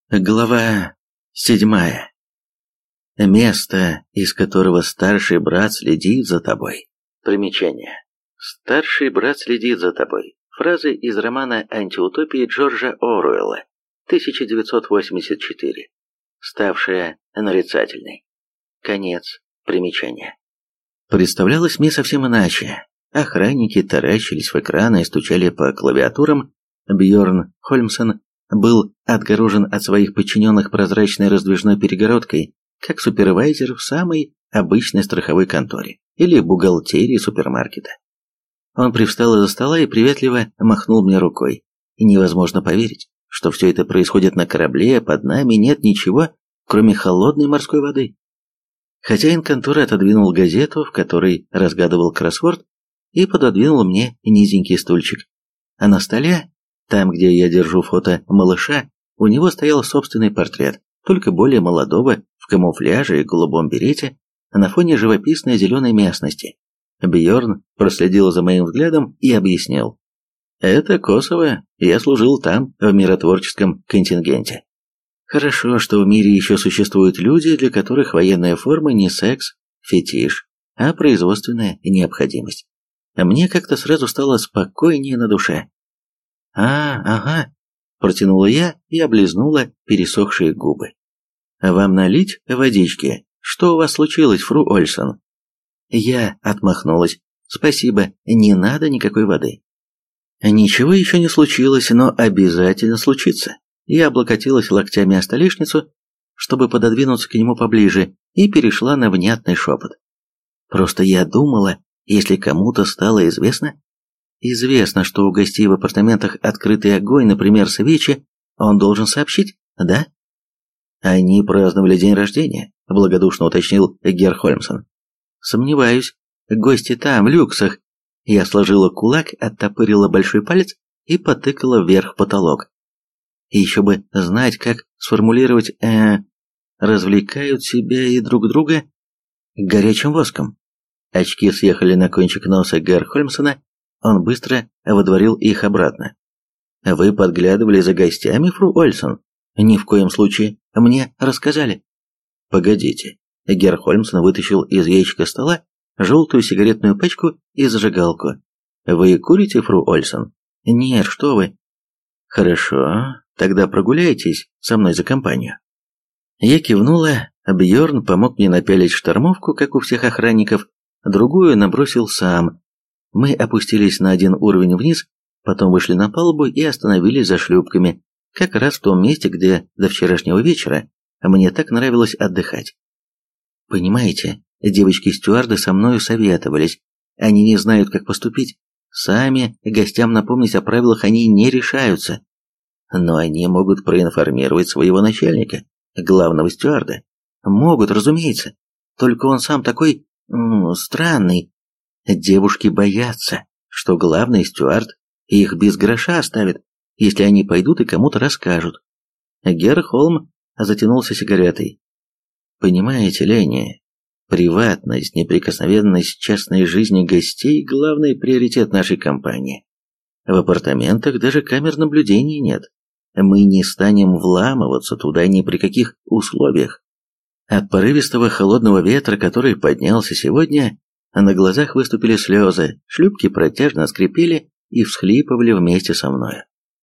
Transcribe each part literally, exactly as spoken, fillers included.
Глава седьмая. Место, из которого старший брат следит за тобой. Примечание. Старший брат следит за тобой. Фраза из романа «Антиутопия» Джорджа Оруэлла, тысяча девятьсот восемьдесят четыре, ставшая нарицательной. Конец примечания. Представлялось мне совсем иначе. Охранники таращились в экраны и стучали по клавиатурам. Бьорн Хольмсен был отгорожен от своих подчиненных прозрачной раздвижной перегородкой, как супервайзер в самой обычной страховой конторе или бухгалтерии супермаркета. Он привстал из-за стола и приветливо махнул мне рукой. И невозможно поверить, что все это происходит на корабле, а под нами нет ничего, кроме холодной морской воды. Хозяин конторы отодвинул газету, в которой разгадывал кроссворд, и пододвинул мне низенький стульчик. А на столе, там, где я держу фото малыша, у него стоял собственный портрет, только более молодого, в камуфляже и голубом берете, на фоне живописной зеленой местности. Бьорн проследил за моим взглядом и объяснил. «Это Косово, я служил там, в миротворческом контингенте. Хорошо, что в мире еще существуют люди, для которых военная форма не секс, фетиш, а производственная необходимость. Мне как-то сразу стало спокойнее на душе». «А, ага», – протянула я и облизнула пересохшие губы. «Вам налить водички? Что у вас случилось, фру Ольсон?» Я отмахнулась. «Спасибо, не надо никакой воды». «Ничего еще не случилось, но обязательно случится». Я облокотилась локтями о столешницу, чтобы пододвинуться к нему поближе, и перешла на внятный шепот. «Просто я думала, если кому-то стало известно...» Известно, что у гостей в апартаментах открытый огонь, например, свечи, он должен сообщить, да? Они праздновали день рождения, благодушно уточнил Герр Хольмсон. Сомневаюсь. Гости там, в люксах. Я сложила кулак, оттопырила большой палец и потыкала вверх в потолок. Еще бы знать, как сформулировать э развлекают себя и друг друга горячим воском. Очки съехали на кончик носа Герра Хольмсона. Он быстро водворил их обратно. «Вы подглядывали за гостями, фру Ольсон?» «Ни в коем случае. Мне рассказали». «Погодите». Герр Хольмсон вытащил из ящика стола желтую сигаретную пачку и зажигалку. «Вы курите, фру Ольсон?» «Нет, что вы». «Хорошо, тогда прогуляйтесь со мной за компанию». Я кивнула. Бьорн помог мне напялить штормовку, как у всех охранников, другую набросил сам. Мы опустились на один уровень вниз, потом вышли на палубу и остановились за шлюпками, как раз в том месте, где до вчерашнего вечера мне так нравилось отдыхать. Понимаете, девочки-стюарды со мною советовались, они не знают, как поступить. Сами гостям напомнить о правилах они не решаются. Но они могут проинформировать своего начальника, главного стюарда. Могут, разумеется, только он сам такой... М, странный. Девушки боятся, что главный стюард их без гроша оставит, если они пойдут и кому-то расскажут. Герр Холм затянулся сигаретой. Понимаете, Ленни, приватность, неприкосновенность частной жизни гостей – главный приоритет нашей компании. В апартаментах даже камер наблюдения нет. Мы не станем вламываться туда ни при каких условиях. От порывистого холодного ветра, который поднялся сегодня, на глазах выступили слезы, шлюпки протяжно скрипели и всхлипывали вместе со мною.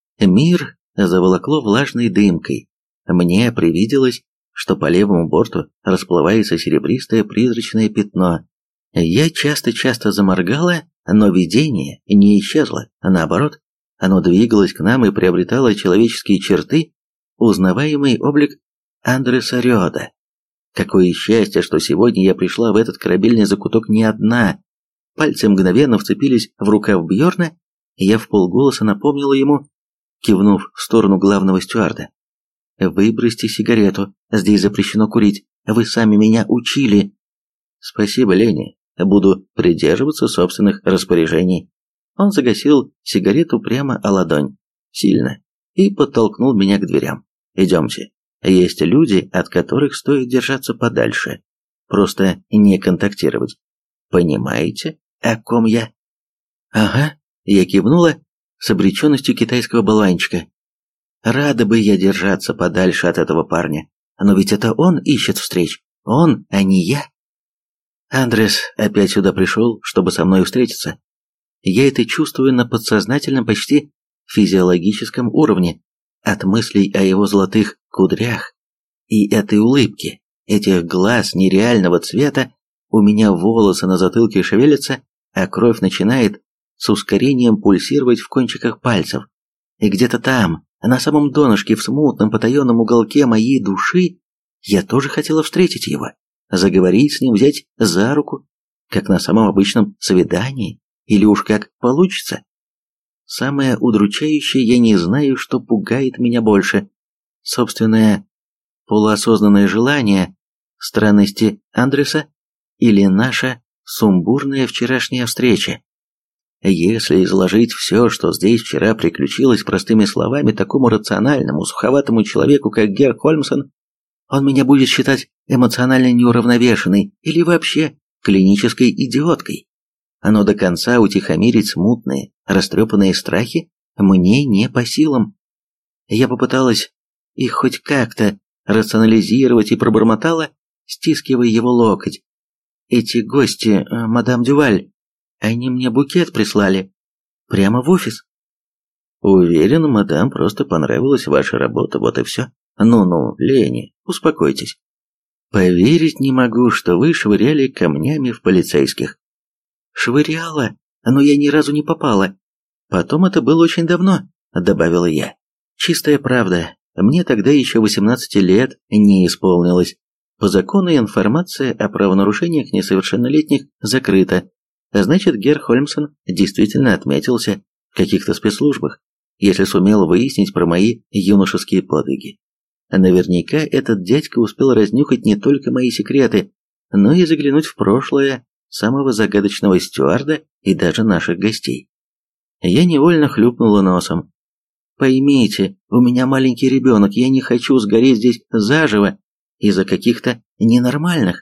Мир заволокло влажной дымкой. Мне привиделось, что по левому борту расплывается серебристое призрачное пятно. Я часто-часто заморгала, но видение не исчезло, наоборот, оно двигалось к нам и приобретало человеческие черты, узнаваемый облик Андреса Рёда. Какое счастье, что сегодня я пришла в этот корабельный закуток не одна. Пальцы мгновенно вцепились в рукав Бьорна, и я вполголоса напомнила ему, кивнув в сторону главного стюарда. «Выбросьте сигарету, здесь запрещено курить, вы сами меня учили». «Спасибо, Ленни, буду придерживаться собственных распоряжений». Он загасил сигарету прямо о ладонь, сильно, и подтолкнул меня к дверям. «Идемте». Есть люди, от которых стоит держаться подальше, просто не контактировать. Понимаете, о ком я? Ага, я кивнула с обреченностью китайского болванчика. Рада бы я держаться подальше от этого парня, но ведь это он ищет встреч, он, а не я. Андрес опять сюда пришел, чтобы со мной встретиться. Я это чувствую на подсознательном, почти физиологическом уровне, от мыслей о его золотых кудрях и этой улыбке, этих глаз нереального цвета. У меня волосы на затылке шевелятся, а кровь начинает с ускорением пульсировать в кончиках пальцев. И где-то там, на самом донышке, в смутном потаенном уголке моей души, я тоже хотела встретить его, заговорить с ним, взять за руку, как на самом обычном свидании, или уж как получится. Самое удручающее, я не знаю, что пугает меня больше. Собственное полуосознанное желание, странности Андреса или наша сумбурная вчерашняя встреча. Если изложить все, что здесь вчера приключилось, простыми словами такому рациональному, суховатому человеку, как Гер Хольмсон, он меня будет считать эмоционально неуравновешенной или вообще клинической идиоткой. Но до конца утихомирить смутные, растрепанные страхи мне не по силам. Я попыталась их хоть как-то рационализировать и пробормотала, стискивая его локоть. Эти гости, мадам Дюваль, они мне букет прислали. Прямо в офис. Уверен, мадам, просто понравилась ваша работа, вот и все. Ну-ну, Лени, успокойтесь. Поверить не могу, что вы швыряли камнями в полицейских. Швыряла, но я ни разу не попала. Потом это было очень давно, добавила я. Чистая правда, мне тогда еще восемнадцати лет не исполнилось. По закону информация о правонарушениях несовершеннолетних закрыта. Значит, Гер Хольмсон действительно отметился в каких-то спецслужбах, если сумел выяснить про мои юношеские подвиги. Наверняка этот дядька успел разнюхать не только мои секреты, но и заглянуть в прошлое самого загадочного стюарда и даже наших гостей. Я невольно хлюпнула носом. Поймите, у меня маленький ребенок, я не хочу сгореть здесь заживо из-за каких-то ненормальных.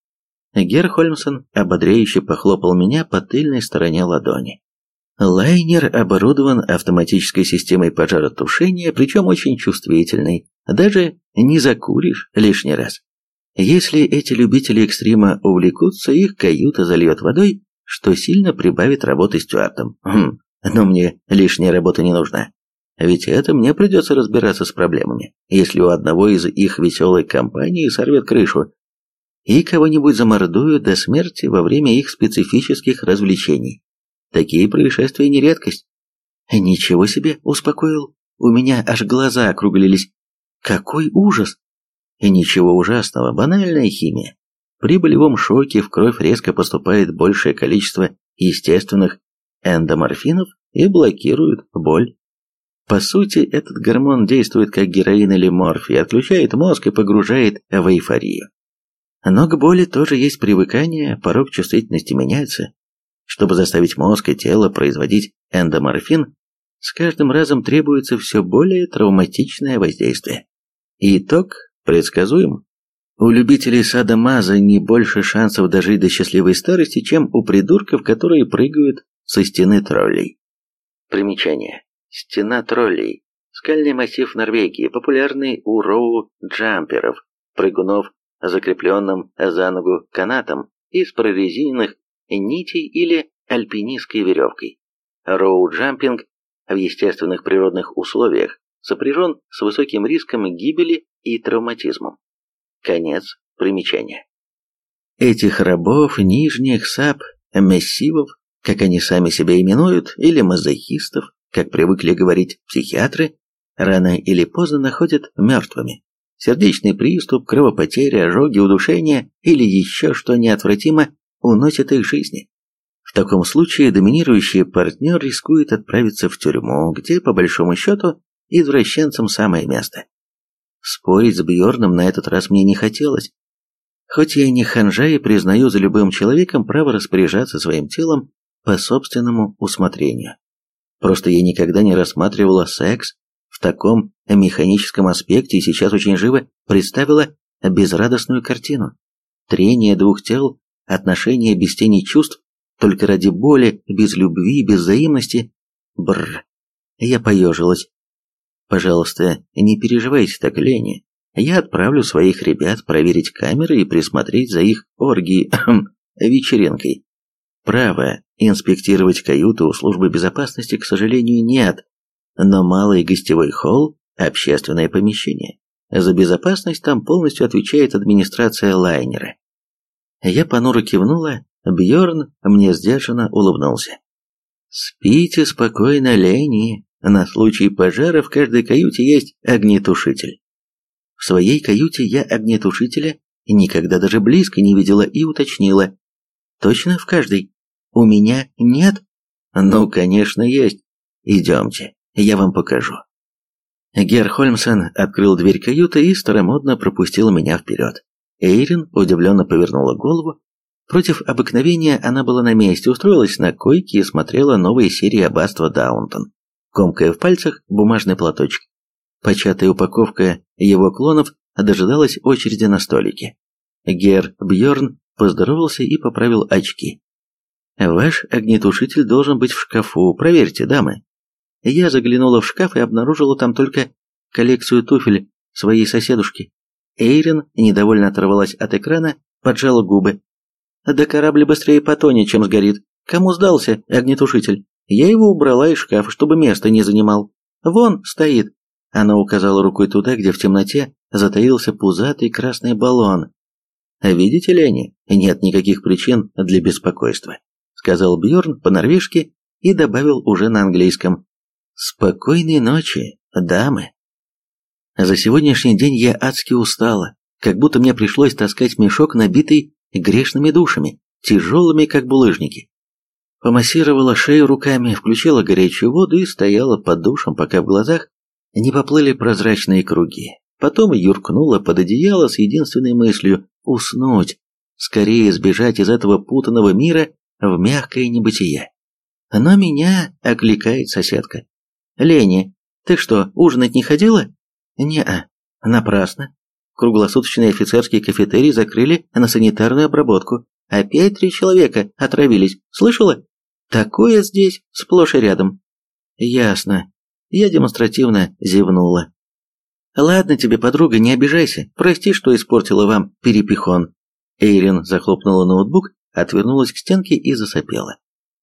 Гер Хольмсон ободряюще похлопал меня по тыльной стороне ладони. Лайнер оборудован автоматической системой пожаротушения, причем очень чувствительной, даже не закуришь лишний раз. Если эти любители экстрима увлекутся, их каюта зальет водой, что сильно прибавит работы стюардам. Хм, но мне лишняя работа не нужна. Ведь это мне придется разбираться с проблемами, если у одного из их веселой компании сорвет крышу, и кого-нибудь замордуют до смерти во время их специфических развлечений. Такие происшествия не редкость. Ничего себе, успокоил. У меня аж глаза округлились. Какой ужас! И ничего ужасного, банальная химия. При болевом шоке в кровь резко поступает большее количество естественных эндоморфинов и блокирует боль. По сути, этот гормон действует как героин или морфий, отключает мозг и погружает в эйфорию. Но к боли тоже есть привыкание, порог чувствительности меняется. Чтобы заставить мозг и тело производить эндоморфин, с каждым разом требуется все более травматичное воздействие. Итог предсказуем. У любителей садо-мазо не больше шансов дожить до счастливой старости, чем у придурков, которые прыгают со стены троллей. Примечание. Стена троллей. Скальный массив Норвегии, популярный у роу-джамперов, прыгунов, закрепленным за ногу канатом из прорезиненных нитей или альпинистской веревкой. Роу-джампинг в естественных природных условиях сопряжен с высоким риском гибели и травматизмом. Конец примечания. Этих рабов, нижних саб-мессивов, как они сами себя именуют, или мазохистов, как привыкли говорить психиатры, рано или поздно находят мертвыми. Сердечный приступ, кровопотеря, ожоги, удушение или еще что неотвратимо уносит их жизни. В таком случае доминирующий партнер рискует отправиться в тюрьму, где, по большому счету, извращенцам самое место. Спорить с Бьорном на этот раз мне не хотелось. Хоть я и не ханжа и признаю за любым человеком право распоряжаться своим телом по собственному усмотрению. Просто я никогда не рассматривала секс в таком механическом аспекте и сейчас очень живо представила безрадостную картину. Трение двух тел, отношения без тени чувств, только ради боли, без любви, без взаимности. Бррр. Я поежилась. Пожалуйста, не переживайте так, Ленни. Я отправлю своих ребят проверить камеры и присмотреть за их оргией, вечеринкой. Права инспектировать каюты у службы безопасности, к сожалению, нет. Но малый гостевой холл – общественное помещение. За безопасность там полностью отвечает администрация лайнера. Я понуро кивнула, Бьорн мне сдержанно улыбнулся. «Спите спокойно, Ленни. На случай пожара в каждой каюте есть огнетушитель». В своей каюте я огнетушителя никогда даже близко не видела и уточнила. «Точно в каждой? У меня нет?» «Ну, конечно, есть. Идемте, я вам покажу». Герр Хольмсен открыл дверь каюты и старомодно пропустил меня вперед. Эйрин удивленно повернула голову. Против обыкновения она была на месте, устроилась на койке и смотрела новые серии аббатства Даунтон, комкая в пальцах бумажный платочек. Початая упаковка его клонов дожидалась очереди на столике. Герр Бьорн поздоровался и поправил очки. «Ваш огнетушитель должен быть в шкафу, проверьте, дамы». Я заглянула в шкаф и обнаружила там только коллекцию туфель своей соседушки. Эйрин недовольно оторвалась от экрана, поджала губы. «Да корабль быстрее потонет, чем сгорит. Кому сдался огнетушитель? Я его убрала из шкафа, чтобы место не занимал. Вон стоит». Она указала рукой туда, где в темноте затаился пузатый красный баллон. «Видите ли они? Нет никаких причин для беспокойства», — сказал Бьорн по-норвежски и добавил уже на английском. «Спокойной ночи, дамы». За сегодняшний день я адски устала, как будто мне пришлось таскать мешок, набитый грешными душами, тяжелыми, как булыжники. Помассировала шею руками, включила горячую воду и стояла под душем, пока в глазах не поплыли прозрачные круги. Потом юркнула под одеяло с единственной мыслью – уснуть, скорее сбежать из этого путанного мира в мягкое небытие. Но меня окликает соседка. «Ленни, ты что, ужинать не ходила?» «Не-а, напрасно. Круглосуточный офицерский кафетерий закрыли на санитарную обработку. Опять три человека отравились, слышала? Такое здесь сплошь и рядом». «Ясно». Я демонстративно зевнула. «Ладно тебе, подруга, не обижайся. Прости, что испортила вам перепихон». Эйрин захлопнула ноутбук, отвернулась к стенке и засопела.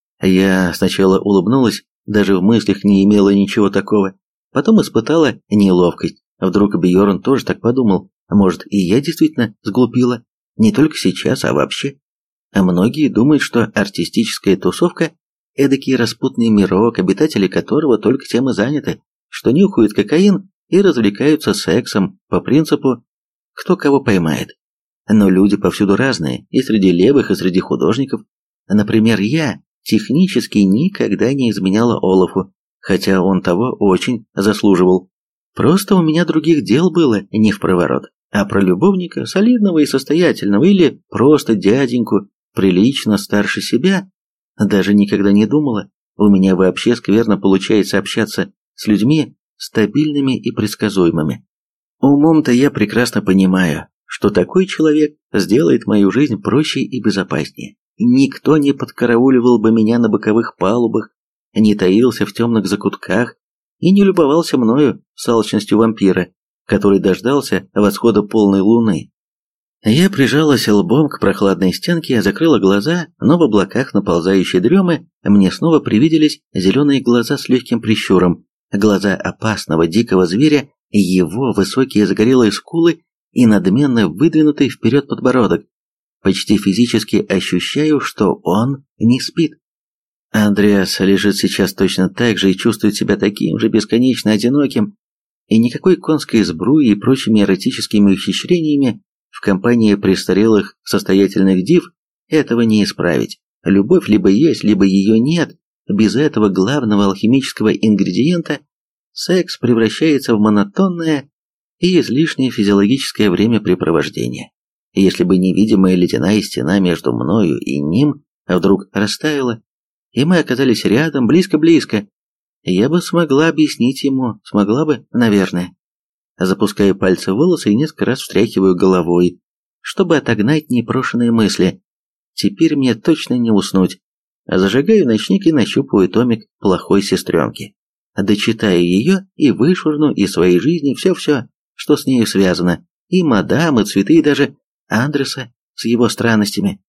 Я сначала улыбнулась, даже в мыслях не имела ничего такого. Потом испытала неловкость. Вдруг Бьорн тоже так подумал. Может, и я действительно сглупила? Не только сейчас, а вообще. А многие думают, что артистическая тусовка – эдакий распутный мирок, обитатели которого только тем и заняты, что нюхают кокаин и развлекаются сексом по принципу «кто кого поймает». Но люди повсюду разные, и среди левых, и среди художников. Например, я технически никогда не изменяла Олафу, хотя он того очень заслуживал. Просто у меня других дел было не впроворот, а про любовника, солидного и состоятельного, или просто дяденьку, прилично старше себя, даже никогда не думала. У меня вообще скверно получается общаться с людьми стабильными и предсказуемыми. Умом-то я прекрасно понимаю, что такой человек сделает мою жизнь проще и безопаснее. Никто не подкарауливал бы меня на боковых палубах, не таился в темных закутках и не любовался мною с алчностью вампира, который дождался восхода полной луны. Я прижалась лбом к прохладной стенке, закрыла глаза, но в облаках наползающей дремы мне снова привиделись зеленые глаза с легким прищуром, глаза опасного дикого зверя, его высокие загорелые скулы и надменно выдвинутый вперед подбородок. Почти физически ощущаю, что он не спит. Андреас лежит сейчас точно так же и чувствует себя таким же бесконечно одиноким, и никакой конской сбруи и прочими эротическими ухищрениями в компании престарелых состоятельных див этого не исправить. Любовь либо есть, либо ее нет. Без этого главного алхимического ингредиента секс превращается в монотонное и излишнее физиологическое времяпрепровождение. Если бы невидимая ледяная стена между мною и ним вдруг растаяла, и мы оказались рядом, близко-близко, я бы смогла объяснить ему, смогла бы, наверное. Запускаю пальцы в волосы и несколько раз встряхиваю головой, чтобы отогнать непрошенные мысли. Теперь мне точно не уснуть. Зажигаю ночник и нащупываю томик плохой сестренки. дочитаю ее и вышвырну из своей жизни все-все, что с нею связано, и мадам, и цветы, и даже Андреса с его странностями.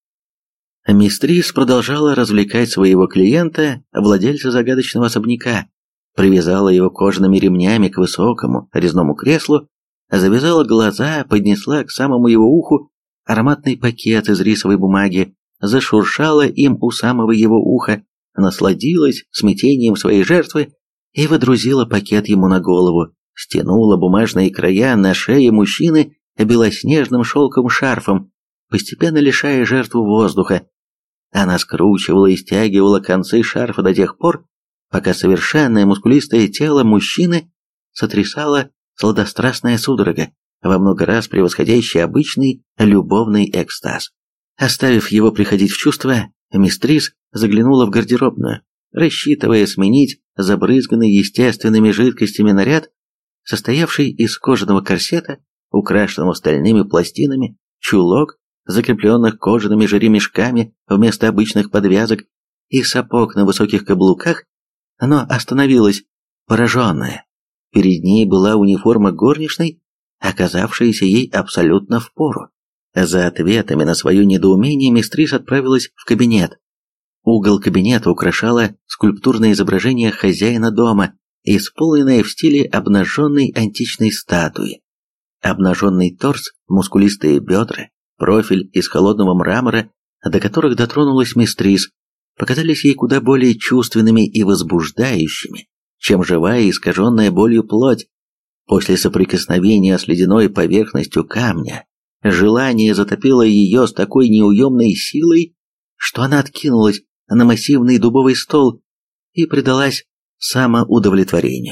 Мистрис продолжала развлекать своего клиента, владельца загадочного особняка, привязала его кожаными ремнями к высокому резному креслу, завязала глаза, поднесла к самому его уху ароматный пакет из рисовой бумаги, зашуршала им у самого его уха, насладилась смятением своей жертвы и водрузила пакет ему на голову, стянула бумажные края на шее мужчины белоснежным шелковым шарфом, постепенно лишая жертву воздуха. Она скручивала и стягивала концы шарфа до тех пор, пока совершенное мускулистое тело мужчины сотрясало сладострастная судорога, во много раз превосходящая обычный любовный экстаз. Оставив его приходить в чувство, мистрис заглянула в гардеробную, рассчитывая сменить забрызганный естественными жидкостями наряд, состоявший из кожаного корсета, украшенного стальными пластинами, чулок, закрепленных кожаными же ремешками вместо обычных подвязок, и сапог на высоких каблуках, но остановилась, пораженная. Перед ней была униформа горничной, оказавшаяся ей абсолютно впору. За ответами на свое недоумение мистрис отправилась в кабинет. Угол кабинета украшало скульптурное изображение хозяина дома, исполненное в стиле обнаженной античной статуи. Обнаженный торс, мускулистые бедра, профиль из холодного мрамора, до которых дотронулась мистрис, показались ей куда более чувственными и возбуждающими, чем живая и искаженная болью плоть. После соприкосновения с ледяной поверхностью камня желание затопило ее с такой неуемной силой, что она откинулась на массивный дубовый стол и предалась самоудовлетворению.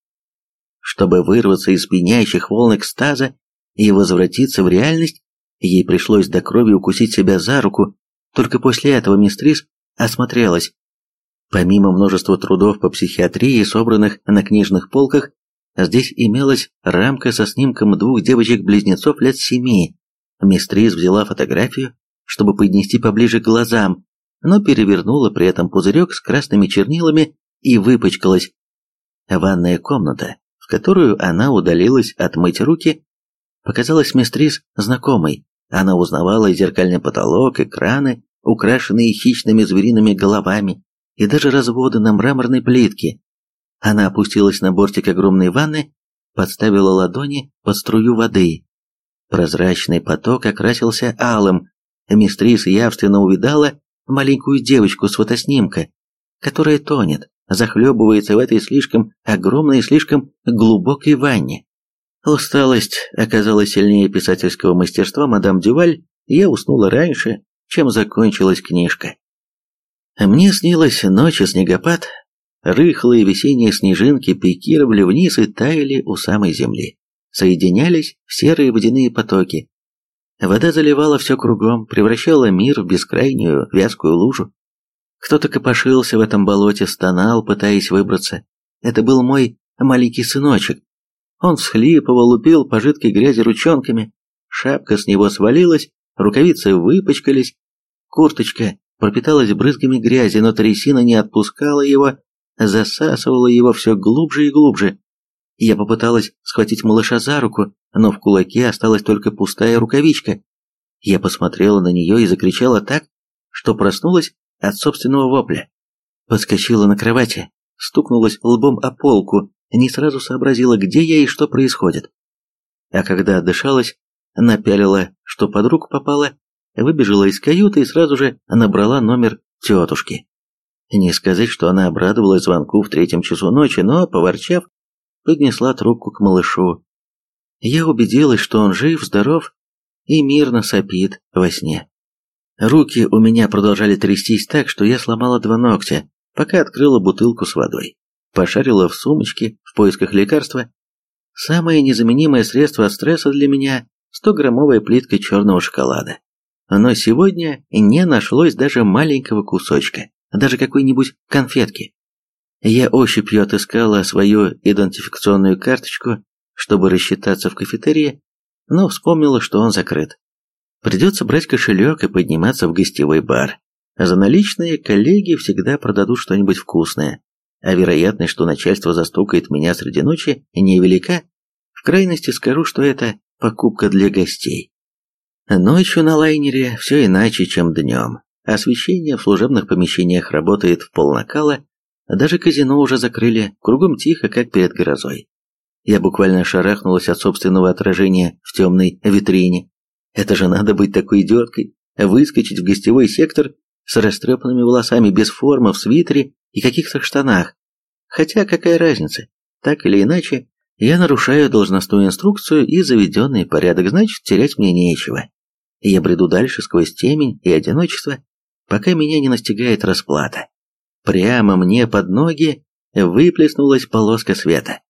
Чтобы вырваться из пьянящих волн экстаза и возвратиться в реальность, ей пришлось до крови укусить себя за руку. Только после этого мистрис осмотрелась. Помимо множества трудов по психиатрии, собранных на книжных полках, здесь имелась рамка со снимком двух девочек-близнецов лет семи. Мистрис взяла фотографию, чтобы поднести поближе к глазам, но перевернула при этом пузырек с красными чернилами и выпачкалась. Ванная комната, в которую она удалилась отмыть руки, показалась мистрис знакомой. Она узнавала зеркальный потолок, экраны, украшенные хищными звериными головами, и даже разводы на мраморной плитке. Она опустилась на бортик огромной ванны, подставила ладони под струю воды. Прозрачный поток окрасился алым. Мистрис явственно увидала маленькую девочку с фотоснимка, которая тонет, захлебывается в этой слишком огромной и слишком глубокой ванне. Усталость оказалась сильнее писательского мастерства мадам Дюваль, и я уснула раньше, чем закончилась книжка. Мне снилась ночь и снегопад. Рыхлые весенние снежинки пикировали вниз и таяли у самой земли. Соединялись в серые водяные потоки. Вода заливала все кругом, превращала мир в бескрайнюю вязкую лужу. Кто-то копошился в этом болоте, стонал, пытаясь выбраться. Это был мой маленький сыночек. Он всхлипывал, лупил по жидкой грязи ручонками. Шапка с него свалилась, рукавицы выпачкались. Курточка пропиталась брызгами грязи, но трясина не отпускала его, засасывала его все глубже и глубже. Я попыталась схватить малыша за руку, но в кулаке осталась только пустая рукавичка. Я посмотрела на нее и закричала так, что проснулась от собственного вопля. Подскочила на кровати, стукнулась лбом о полку, не сразу сообразила, где я и что происходит. А когда отдышалась, напялила, что под руку попало, выбежала из каюты и сразу же набрала номер тетушки. Не сказать, что она обрадовалась звонку в третьем часу ночи, но, поворчав, поднесла трубку к малышу. Я убедилась, что он жив, здоров и мирно сопит во сне. Руки у меня продолжали трястись так, что я сломала два ногтя, пока открыла бутылку с водой. Пошарила в сумочке в поисках лекарства. Самое незаменимое средство от стресса для меня – стограммовая плитка черного шоколада. Но сегодня не нашлось даже маленького кусочка, даже какой-нибудь конфетки. Я ощупью отыскала свою идентификационную карточку, чтобы рассчитаться в кафетерии, но вспомнила, что он закрыт. Придется брать кошелек и подниматься в гостевой бар. За наличные коллеги всегда продадут что-нибудь вкусное. а вероятность, что начальство застукает меня среди ночи, невелика. В крайности скажу, что это покупка для гостей. Ночью на лайнере все иначе, чем днем. Освещение в служебных помещениях работает в полнакала, даже казино уже закрыли, кругом тихо, как перед грозой. Я буквально шарахнулась от собственного отражения в темной витрине. Это же надо быть такой идиоткой, выскочить в гостевой сектор с растрепанными волосами, без формы, в свитере и каких-то штанах. Хотя какая разница, так или иначе, я нарушаю должностную инструкцию и заведенный порядок, значит, терять мне нечего. И я бреду дальше сквозь темень и одиночество, пока меня не настигает расплата. Прямо мне под ноги выплеснулась полоска света.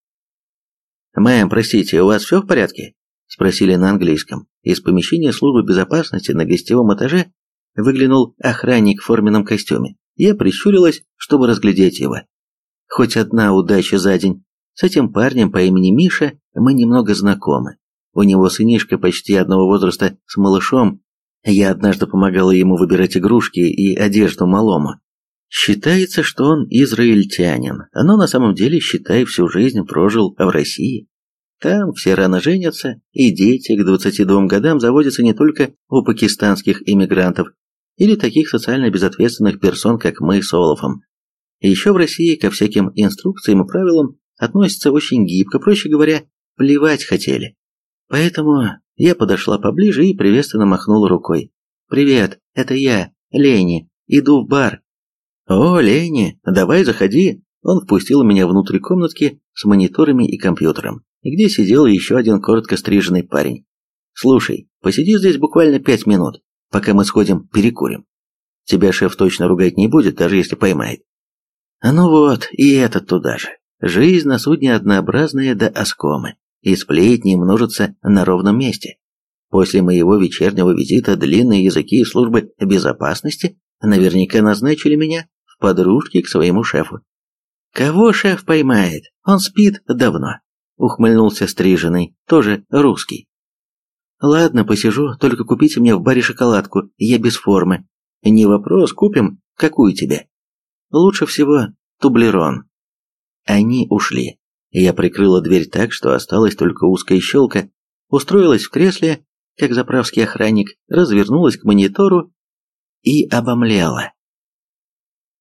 «Мэм, простите, у вас все в порядке?» – спросили на английском. Из помещения службы безопасности на гостевом этаже выглянул охранник в форменном костюме. Я прищурилась, чтобы разглядеть его. Хоть одна удача за день. С этим парнем по имени Миша мы немного знакомы. У него сынишка почти одного возраста с малышом. Я однажды помогала ему выбирать игрушки и одежду малому. Считается, что он израильтянин, но на самом деле, считай, всю жизнь прожил в России. Там все рано женятся, и дети к двадцати двум годам заводятся не только у пакистанских иммигрантов или таких социально безответственных персон, как мы с Олафом. Еще в России ко всяким инструкциям и правилам относятся очень гибко, проще говоря, плевать хотели. Поэтому я подошла поближе и приветственно махнула рукой. «Привет, это я, Лени, иду в бар». «О, Лени, давай заходи». Он впустил меня внутрь комнатки с мониторами и компьютером, где сидел еще один коротко стриженный парень. «Слушай, посиди здесь буквально пять минут, пока мы сходим перекурим. Тебя шеф точно ругать не будет, даже если поймает». А ну вот, и этот туда же. Жизнь на судне однообразная до оскомы, и сплетни множатся на ровном месте. После моего вечернего визита длинные языки службы безопасности наверняка назначили меня в подружки к своему шефу. «Кого шеф поймает? Он спит давно», — ухмыльнулся стриженный, тоже русский. «Ладно, посижу, только купите мне в баре шоколадку, я без формы». «Не вопрос, купим. Какую тебе?» «Лучше всего тублерон». Они ушли. Я прикрыла дверь так, что осталась только узкая щелка, устроилась в кресле, как заправский охранник, развернулась к монитору и обомлела.